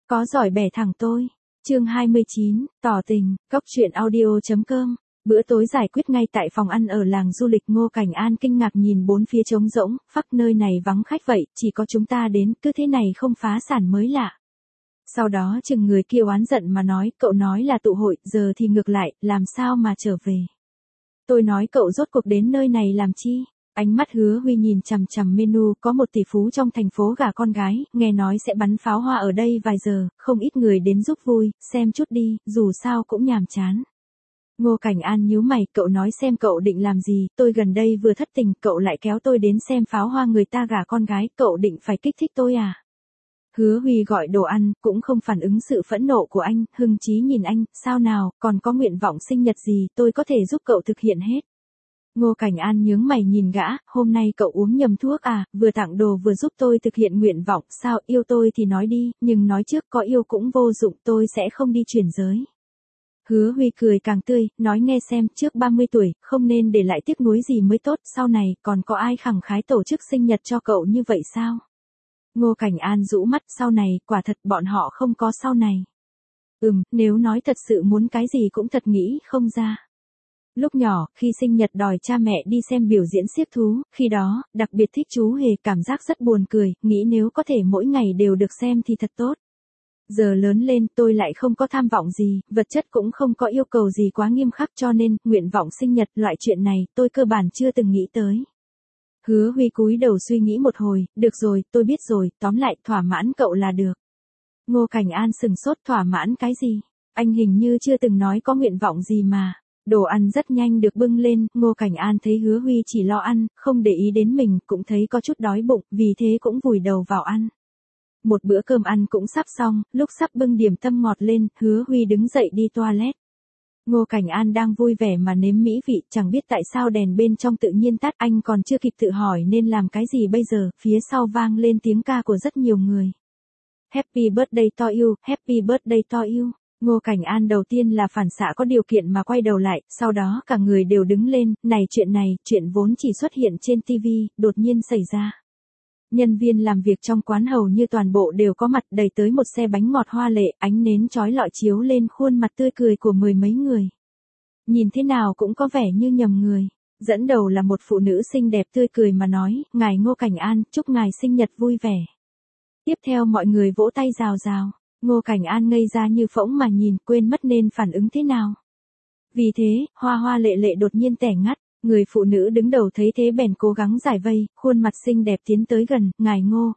Có giỏi bẻ thẳng tôi. Chương 29, tỏ tình, Cóc truyện audio.com. Bữa tối giải quyết ngay tại phòng ăn ở làng du lịch Ngô Cảnh An kinh ngạc nhìn bốn phía trống rỗng, phắc nơi này vắng khách vậy, chỉ có chúng ta đến, cứ thế này không phá sản mới lạ. Sau đó chừng người kia oán giận mà nói, cậu nói là tụ hội, giờ thì ngược lại, làm sao mà trở về. Tôi nói cậu rốt cuộc đến nơi này làm chi? Ánh mắt Hứa Huy nhìn chằm chằm menu, có một tỷ phú trong thành phố gả con gái, nghe nói sẽ bắn pháo hoa ở đây vài giờ, không ít người đến giúp vui, xem chút đi, dù sao cũng nhàm chán. Ngô Cảnh An nhíu mày, cậu nói xem cậu định làm gì, tôi gần đây vừa thất tình, cậu lại kéo tôi đến xem pháo hoa người ta gả con gái, cậu định phải kích thích tôi à? Hứa Huy gọi đồ ăn, cũng không phản ứng sự phẫn nộ của anh, hưng chí nhìn anh, sao nào, còn có nguyện vọng sinh nhật gì, tôi có thể giúp cậu thực hiện hết. Ngô Cảnh An nhướng mày nhìn gã, hôm nay cậu uống nhầm thuốc à, vừa tặng đồ vừa giúp tôi thực hiện nguyện vọng, sao, yêu tôi thì nói đi, nhưng nói trước có yêu cũng vô dụng, tôi sẽ không đi chuyển giới. Hứa Huy cười càng tươi, nói nghe xem, trước 30 tuổi, không nên để lại tiếc nuối gì mới tốt, sau này, còn có ai khẳng khái tổ chức sinh nhật cho cậu như vậy sao? Ngô Cảnh An rũ mắt, sau này, quả thật bọn họ không có sau này. Nếu nói thật sự muốn cái gì cũng thật nghĩ không ra. Lúc nhỏ, khi sinh nhật đòi cha mẹ đi xem biểu diễn xiếc thú, khi đó, đặc biệt thích chú hề, cảm giác rất buồn cười, nghĩ nếu có thể mỗi ngày đều được xem thì thật tốt. Giờ lớn lên tôi lại không có tham vọng gì, vật chất cũng không có yêu cầu gì quá nghiêm khắc cho nên, nguyện vọng sinh nhật loại chuyện này tôi cơ bản chưa từng nghĩ tới. Hứa Huy cúi đầu suy nghĩ một hồi, được rồi, tôi biết rồi, tóm lại thỏa mãn cậu là được. Ngô Cảnh An sừng sốt, thỏa mãn cái gì? Anh hình như chưa từng nói có nguyện vọng gì mà. Đồ ăn rất nhanh được bưng lên, Ngô Cảnh An thấy Hứa Huy chỉ lo ăn, không để ý đến mình, cũng thấy có chút đói bụng, vì thế cũng vùi đầu vào ăn. Một bữa cơm ăn cũng sắp xong, lúc sắp bưng điểm tâm ngọt lên, Hứa Huy đứng dậy đi toilet. Ngô Cảnh An đang vui vẻ mà nếm mỹ vị, chẳng biết tại sao đèn bên trong tự nhiên tắt, anh còn chưa kịp tự hỏi nên làm cái gì bây giờ, phía sau vang lên tiếng ca của rất nhiều người. Happy birthday to you, happy birthday to you. Ngô Cảnh An đầu tiên là phản xạ có điều kiện mà quay đầu lại, sau đó cả người đều đứng lên, này, chuyện vốn chỉ xuất hiện trên TV, đột nhiên xảy ra. Nhân viên làm việc trong quán hầu như toàn bộ đều có mặt, đẩy tới một xe bánh ngọt hoa lệ, ánh nến chói lọi chiếu lên khuôn mặt tươi cười của mười mấy người. Nhìn thế nào cũng có vẻ như nhầm người. Dẫn đầu là một phụ nữ xinh đẹp tươi cười mà nói, ngài Ngô Cảnh An, chúc ngài sinh nhật vui vẻ. Tiếp theo mọi người vỗ tay rào rào. Ngô Cảnh An ngây ra như phỗng mà nhìn, quên mất nên phản ứng thế nào. Vì thế, hoa hoa lệ lệ đột nhiên tẻ ngắt. Người phụ nữ đứng đầu thấy thế bèn cố gắng giải vây, khuôn mặt xinh đẹp tiến tới gần, ngài Ngô.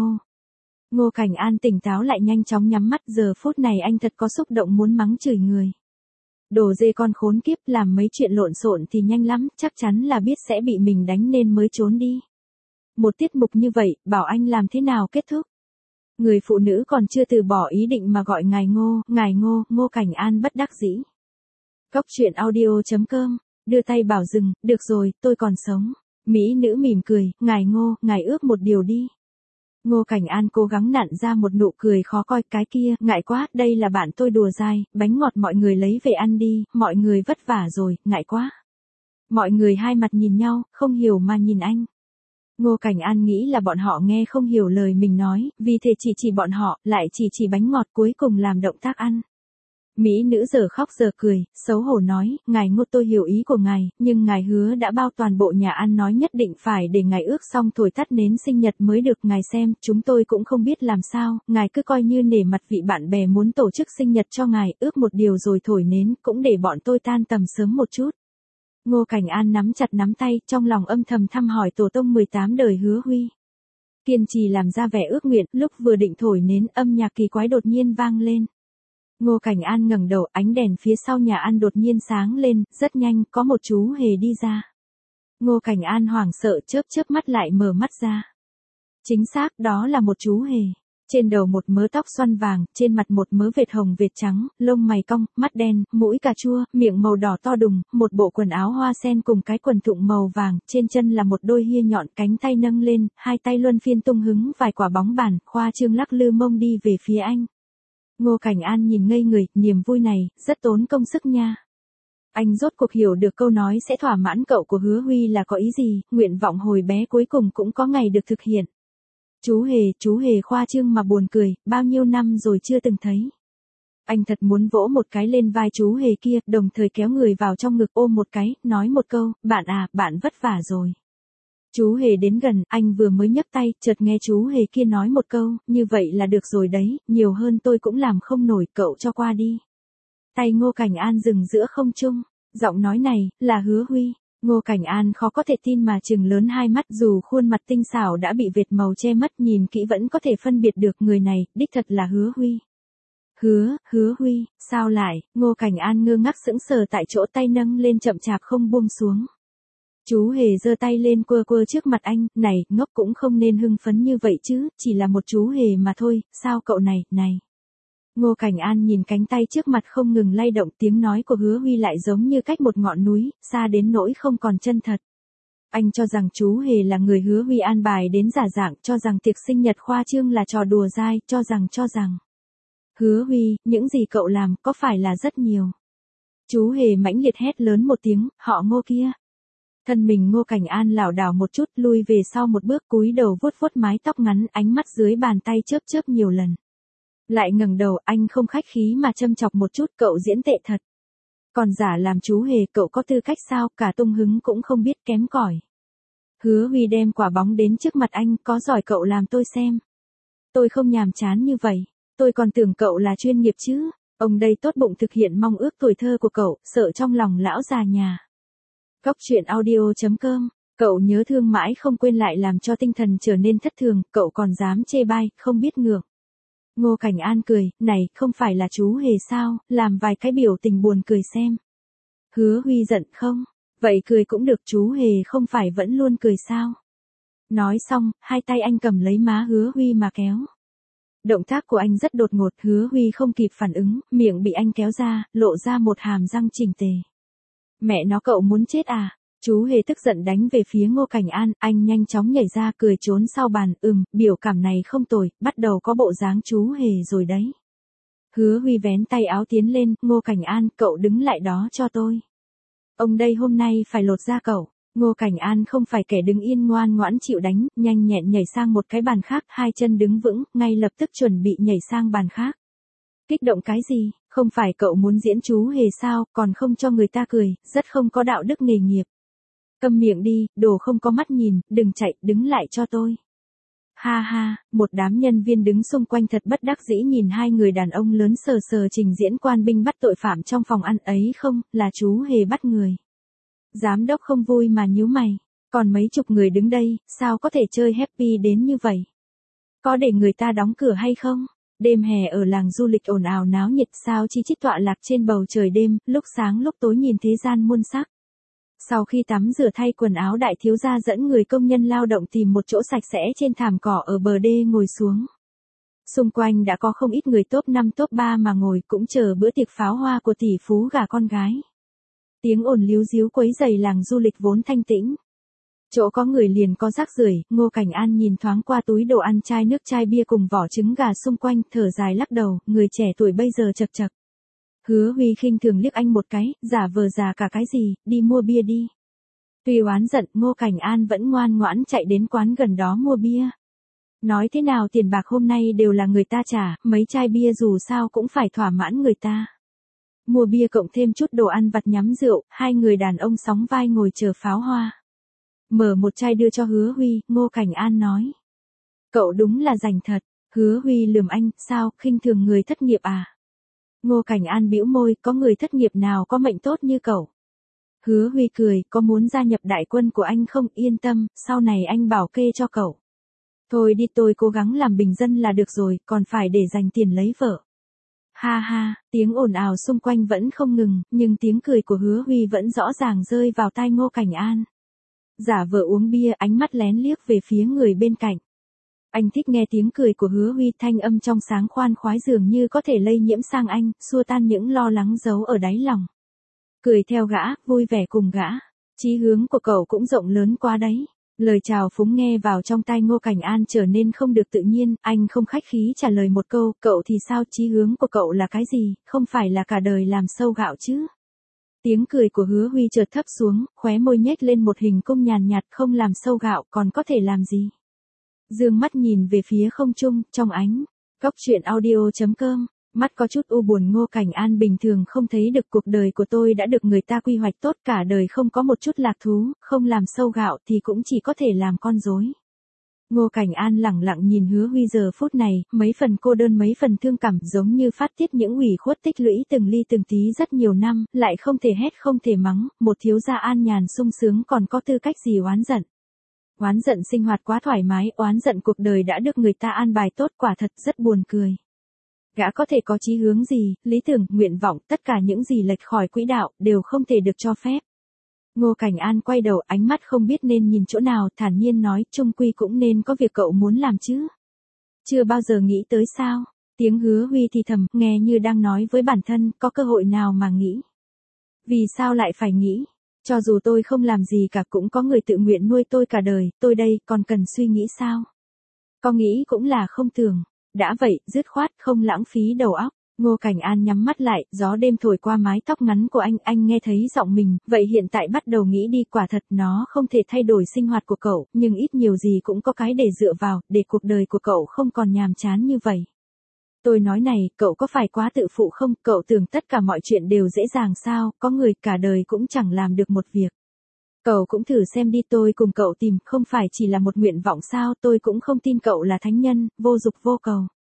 Ngô Cảnh An tỉnh táo lại nhanh chóng nhắm mắt, giờ phút này anh thật có xúc động muốn mắng chửi người. Đồ dê con khốn kiếp, làm mấy chuyện lộn xộn thì nhanh lắm, chắc chắn là biết sẽ bị mình đánh nên mới trốn đi. Một tiết mục như vậy, bảo anh làm thế nào kết thúc? Người phụ nữ còn chưa từ bỏ ý định mà gọi ngài Ngô, Ngô Cảnh An bất đắc dĩ. Cóc truyện audio.com. Đưa tay bảo dừng, được rồi, tôi còn sống. Mỹ nữ mỉm cười, ngài Ngô, ngài ước một điều đi. Ngô Cảnh An cố gắng nặn ra một nụ cười khó coi, cái kia, ngại quá, đây là bạn tôi đùa dai, bánh ngọt mọi người lấy về ăn đi, mọi người vất vả rồi, ngại quá. Mọi người hai mặt nhìn nhau, không hiểu mà nhìn anh. Ngô Cảnh An nghĩ là bọn họ nghe không hiểu lời mình nói, vì thế chỉ bọn họ, lại chỉ bánh ngọt cuối cùng làm động tác ăn. Mỹ nữ giờ khóc giờ cười, xấu hổ nói, ngài Ngô tôi hiểu ý của ngài, nhưng ngài hứa đã bao toàn bộ nhà ăn nói nhất định phải để ngài ước xong thổi tắt nến sinh nhật mới được, ngài xem, chúng tôi cũng không biết làm sao, ngài cứ coi như nể mặt vị bạn bè muốn tổ chức sinh nhật cho ngài, ước một điều rồi thổi nến, cũng để bọn tôi tan tầm sớm một chút. Ngô Cảnh An nắm chặt nắm tay, trong lòng âm thầm thăm hỏi tổ tông 18 đời Hứa Huy. Kiên trì làm ra vẻ ước nguyện, lúc vừa định thổi nến, âm nhạc kỳ quái đột nhiên vang lên. Ngô Cảnh An ngẩng đầu, ánh đèn phía sau nhà ăn đột nhiên sáng lên, rất nhanh, có một chú hề đi ra. Ngô Cảnh An hoảng sợ chớp mắt lại mở mắt ra. Chính xác, đó là một chú hề. Trên đầu một mớ tóc xoăn vàng, trên mặt một mớ vệt hồng vệt trắng, lông mày cong, mắt đen, mũi cà chua, miệng màu đỏ to đùng, một bộ quần áo hoa sen cùng cái quần thụng màu vàng, trên chân là một đôi hia nhọn, cánh tay nâng lên, hai tay luân phiên tung hứng vài quả bóng bàn, khoa trương lắc lư mông đi về phía anh. Ngô Cảnh An nhìn ngây người, niềm vui này, rất tốn công sức nha. Anh rốt cuộc hiểu được câu nói sẽ thỏa mãn cậu của Hứa Huy là có ý gì, nguyện vọng hồi bé cuối cùng cũng có ngày được thực hiện. Chú Hề khoa trương mà buồn cười, bao nhiêu năm rồi chưa từng thấy. Anh thật muốn vỗ một cái lên vai chú Hề kia, đồng thời kéo người vào trong ngực ôm một cái, nói một câu, bạn à, bạn vất vả rồi. Chú Hề đến gần, anh vừa mới nhấc tay, chợt nghe chú Hề kia nói một câu, như vậy là được rồi đấy, nhiều hơn tôi cũng làm không nổi, cậu cho qua đi. Tay Ngô Cảnh An dừng giữa không trung, giọng nói này, là Hứa Huy. Ngô Cảnh An khó có thể tin mà trừng lớn hai mắt, dù khuôn mặt tinh xảo đã bị vệt màu che mất, nhìn kỹ vẫn có thể phân biệt được người này, đích thật là Hứa Huy. Hứa Huy, sao lại? Ngô Cảnh An ngơ ngác sững sờ tại chỗ, tay nâng lên chậm chạp không buông xuống. Chú Hề giơ tay lên quơ quơ trước mặt anh, này, ngốc cũng không nên hưng phấn như vậy chứ, chỉ là một chú Hề mà thôi, sao cậu này. Ngô Cảnh An nhìn cánh tay trước mặt không ngừng lay động, tiếng nói của Hứa Huy lại giống như cách một ngọn núi, xa đến nỗi không còn chân thật. Anh cho rằng chú Hề là người Hứa Huy an bài đến giả dạng, cho rằng tiệc sinh nhật khoa trương là trò đùa dai, cho rằng. Hứa Huy, những gì cậu làm có phải là rất nhiều? Chú Hề mãnh liệt hét lớn một tiếng, họ Ngô kia. Thân mình Ngô Cảnh An lảo đảo một chút, lui về sau một bước, cúi đầu vuốt vuốt mái tóc ngắn, ánh mắt dưới bàn tay chớp nhiều lần. Lại ngẩng đầu, anh không khách khí mà châm chọc một chút, cậu diễn tệ thật. Còn giả làm chú Hề, cậu có tư cách sao, cả tung hứng cũng không biết, kém cỏi. Hứa Huy đem quả bóng đến trước mặt anh, có giỏi cậu làm tôi xem. Tôi không nhàm chán như vậy, tôi còn tưởng cậu là chuyên nghiệp chứ. Ông đây tốt bụng thực hiện mong ước tuổi thơ của cậu, sợ trong lòng lão già nhà. Góc truyện audio.com, cậu nhớ thương mãi không quên lại làm cho tinh thần trở nên thất thường, cậu còn dám chê bai, không biết ngượng. Ngô Cảnh An cười, này, không phải là chú Hề sao, làm vài cái biểu tình buồn cười xem. Hứa Huy giận không? Vậy cười cũng được, chú Hề không phải vẫn luôn cười sao? Nói xong, hai tay anh cầm lấy má Hứa Huy mà kéo. Động tác của anh rất đột ngột, Hứa Huy không kịp phản ứng, miệng bị anh kéo ra, lộ ra một hàm răng chỉnh tề. Mẹ nó, cậu muốn chết à? Chú Hề tức giận đánh về phía Ngô Cảnh An, anh nhanh chóng nhảy ra cười trốn sau bàn, biểu cảm này không tồi, bắt đầu có bộ dáng chú Hề rồi đấy. Hứa Huy vén tay áo tiến lên, Ngô Cảnh An, cậu đứng lại đó cho tôi. Ông đây hôm nay phải lột da cậu. Ngô Cảnh An không phải kẻ đứng yên ngoan ngoãn chịu đánh, nhanh nhẹn nhảy sang một cái bàn khác, hai chân đứng vững, ngay lập tức chuẩn bị nhảy sang bàn khác. Kích động cái gì, không phải cậu muốn diễn chú Hề sao, còn không cho người ta cười, rất không có đạo đức nghề nghiệp. Câm miệng đi, đồ không có mắt nhìn, đừng chạy, đứng lại cho tôi. Ha ha, một đám nhân viên đứng xung quanh thật bất đắc dĩ nhìn hai người đàn ông lớn sờ sờ trình diễn quan binh bắt tội phạm trong phòng ăn ấy không, là chú Hề bắt người. Giám đốc không vui mà nhíu mày, còn mấy chục người đứng đây, sao có thể chơi happy đến như vậy? Có để người ta đóng cửa hay không? Đêm hè ở làng du lịch ồn ào náo nhiệt, sao chi chít tọa lạc trên bầu trời đêm, lúc sáng lúc tối nhìn thế gian muôn sắc. Sau khi tắm rửa thay quần áo, đại thiếu gia dẫn người công nhân lao động tìm một chỗ sạch sẽ trên thảm cỏ ở bờ đê ngồi xuống. Xung quanh đã có không ít người top 5 top 3 mà ngồi, cũng chờ bữa tiệc pháo hoa của tỷ phú gả con gái. Tiếng ồn líu ríu quấy rầy làng du lịch vốn thanh tĩnh. Chỗ có người liền có rác rưởi, Ngô Cảnh An nhìn thoáng qua túi đồ ăn, chai nước, chai bia cùng vỏ trứng gà xung quanh, thở dài lắc đầu, người trẻ tuổi bây giờ chật chật. Hứa Huy khinh thường liếc anh một cái, giả vờ già cả cái gì, đi mua bia đi. Tuy oán giận, Ngô Cảnh An vẫn ngoan ngoãn chạy đến quán gần đó mua bia. Nói thế nào tiền bạc hôm nay đều là người ta trả, mấy chai bia dù sao cũng phải thỏa mãn người ta. Mua bia cộng thêm chút đồ ăn vặt nhắm rượu, hai người đàn ông sóng vai ngồi chờ pháo hoa. Mở một chai đưa cho Hứa Huy, Ngô Cảnh An nói. Cậu đúng là rành thật. Hứa Huy lườm anh, sao, khinh thường người thất nghiệp à? Ngô Cảnh An bĩu môi, có người thất nghiệp nào có mệnh tốt như cậu? Hứa Huy cười, có muốn gia nhập đại quân của anh không? Yên tâm, sau này anh bảo kê cho cậu. Thôi đi, tôi cố gắng làm bình dân là được rồi, còn phải để dành tiền lấy vợ. Ha ha, tiếng ồn ào xung quanh vẫn không ngừng, nhưng tiếng cười của Hứa Huy vẫn rõ ràng rơi vào tai Ngô Cảnh An. Giả vờ uống bia, ánh mắt lén liếc về phía người bên cạnh. Anh thích nghe tiếng cười của Hứa Huy, thanh âm trong sáng khoan khoái dường như có thể lây nhiễm sang anh, xua tan những lo lắng giấu ở đáy lòng. Cười theo gã, vui vẻ cùng gã. Chí hướng của cậu cũng rộng lớn quá đấy. Lời chào phúng nghe vào trong tai Ngô Cảnh An trở nên không được tự nhiên, anh không khách khí trả lời một câu, cậu thì sao, chí hướng của cậu là cái gì, không phải là cả đời làm sâu gạo chứ. Tiếng cười của Hứa Huy chợt thấp xuống, khóe môi nhếch lên một hình cung nhàn nhạt, không làm sâu gạo còn có thể làm gì. Dương mắt nhìn về phía không trung, trong ánh. Cóc truyện audio.com, mắt có chút u buồn. Ngô Cảnh An bình thường không thấy được cuộc đời của tôi đã được người ta quy hoạch tốt, cả đời không có một chút lạc thú, không làm sâu gạo thì cũng chỉ có thể làm con rối. Ngô Cảnh An lẳng lặng nhìn Hứa Huy giờ phút này, mấy phần cô đơn mấy phần thương cảm, giống như phát tiết những ủy khuất tích lũy từng ly từng tí rất nhiều năm, lại không thể hét không thể mắng, một thiếu gia an nhàn sung sướng còn có tư cách gì oán giận. Oán giận sinh hoạt quá thoải mái, oán giận cuộc đời đã được người ta an bài tốt, quả thật rất buồn cười. Gã có thể có chí hướng gì, lý tưởng, nguyện vọng, tất cả những gì lệch khỏi quỹ đạo, đều không thể được cho phép. Ngô Cảnh An quay đầu, ánh mắt không biết nên nhìn chỗ nào, thản nhiên nói, chung quy cũng nên có việc cậu muốn làm chứ. Chưa bao giờ nghĩ tới sao? Tiếng Hứa Huy thì thầm, nghe như đang nói với bản thân, có cơ hội nào mà nghĩ. Vì sao lại phải nghĩ? Cho dù tôi không làm gì cả cũng có người tự nguyện nuôi tôi cả đời, tôi đây còn cần suy nghĩ sao? Có nghĩ cũng là không tưởng. Đã vậy, dứt khoát, không lãng phí đầu óc. Ngô Cảnh An nhắm mắt lại, gió đêm thổi qua mái tóc ngắn của anh nghe thấy giọng mình, vậy hiện tại bắt đầu nghĩ đi, quả thật nó không thể thay đổi sinh hoạt của cậu, nhưng ít nhiều gì cũng có cái để dựa vào, để cuộc đời của cậu không còn nhàm chán như vậy. Tôi nói này, cậu có phải quá tự phụ không, cậu tưởng tất cả mọi chuyện đều dễ dàng sao, có người cả đời cũng chẳng làm được một việc. Cậu cũng thử xem đi, tôi cùng cậu tìm, không phải chỉ là một nguyện vọng sao, tôi cũng không tin cậu là thánh nhân, vô dục vô cầu.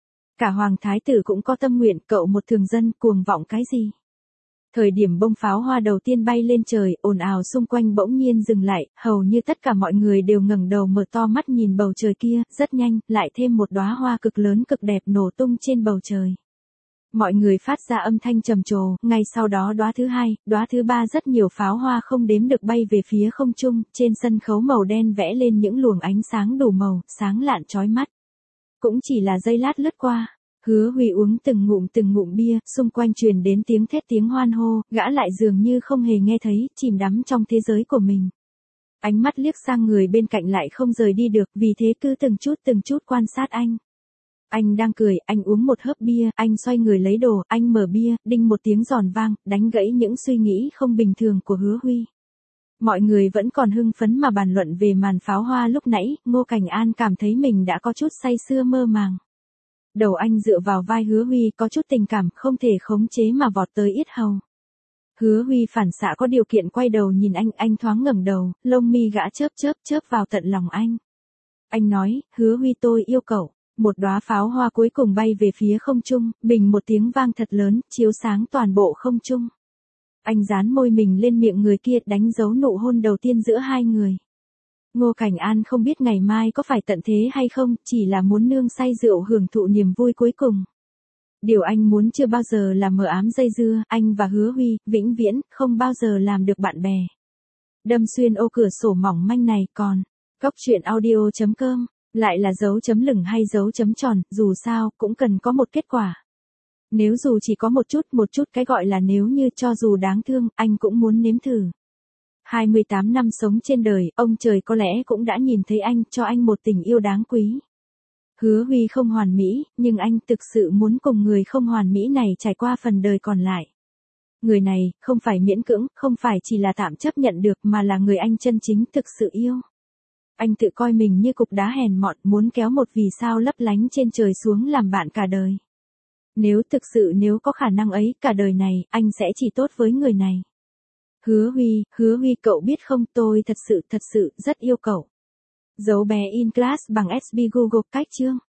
Cả hoàng thái tử cũng có tâm nguyện, cậu một thường dân, cuồng vọng cái gì? Thời điểm bông pháo hoa đầu tiên bay lên trời, ồn ào xung quanh bỗng nhiên dừng lại, hầu như tất cả mọi người đều ngẩng đầu mở to mắt nhìn bầu trời kia, rất nhanh, lại thêm một đóa hoa cực lớn cực đẹp nổ tung trên bầu trời. Mọi người phát ra âm thanh trầm trồ, ngay sau đó đóa thứ hai, đóa thứ ba, rất nhiều pháo hoa không đếm được bay về phía không trung, trên sân khấu màu đen vẽ lên những luồng ánh sáng đủ màu, sáng lạn chói mắt. Cũng chỉ là giây lát lướt qua, Hứa Huy uống từng ngụm bia, xung quanh truyền đến tiếng thét tiếng hoan hô, gã lại dường như không hề nghe thấy, chìm đắm trong thế giới của mình. Ánh mắt liếc sang người bên cạnh lại không rời đi được, vì thế cứ từng chút quan sát anh. Anh đang cười, anh uống một hớp bia, anh xoay người lấy đồ, anh mở bia, đinh một tiếng giòn vang, đánh gãy những suy nghĩ không bình thường của Hứa Huy. Mọi người vẫn còn hưng phấn mà bàn luận về màn pháo hoa lúc nãy, Ngô Cảnh An cảm thấy mình đã có chút say sưa mơ màng. Đầu anh dựa vào vai Hứa Huy, có chút tình cảm không thể khống chế mà vọt tới yết hầu. Hứa Huy phản xạ có điều kiện quay đầu nhìn anh thoáng ngẩng đầu, lông mi gã chớp vào tận lòng anh. Anh nói, Hứa Huy, tôi yêu cậu. Một đóa pháo hoa cuối cùng bay về phía không trung, bình một tiếng vang thật lớn, chiếu sáng toàn bộ không trung. Anh dán môi mình lên miệng người kia, đánh dấu nụ hôn đầu tiên giữa hai người. Ngô Cảnh An không biết ngày mai có phải tận thế hay không, chỉ là muốn nương say rượu hưởng thụ niềm vui cuối cùng. Điều anh muốn chưa bao giờ là mờ ám dây dưa, anh và Hứa Huy, vĩnh viễn, không bao giờ làm được bạn bè. Đâm xuyên ô cửa sổ mỏng manh này còn, cóc truyện audio.com, lại là dấu chấm lửng hay dấu chấm tròn, dù sao, cũng cần có một kết quả. Nếu dù chỉ có một chút cái gọi là nếu như cho dù đáng thương, anh cũng muốn nếm thử. 28 năm sống trên đời, ông trời có lẽ cũng đã nhìn thấy anh, cho anh một tình yêu đáng quý. Hứa Huy không hoàn mỹ, nhưng anh thực sự muốn cùng người không hoàn mỹ này trải qua phần đời còn lại. Người này, không phải miễn cưỡng, không phải chỉ là tạm chấp nhận được mà là người anh chân chính thực sự yêu. Anh tự coi mình như cục đá hèn mọn, muốn kéo một vì sao lấp lánh trên trời xuống làm bạn cả đời. Nếu nếu có khả năng ấy, cả đời này, anh sẽ chỉ tốt với người này. Hứa Huy, cậu biết không, tôi thật sự rất yêu cậu. Dấu bé in class bằng SB Google cách chương.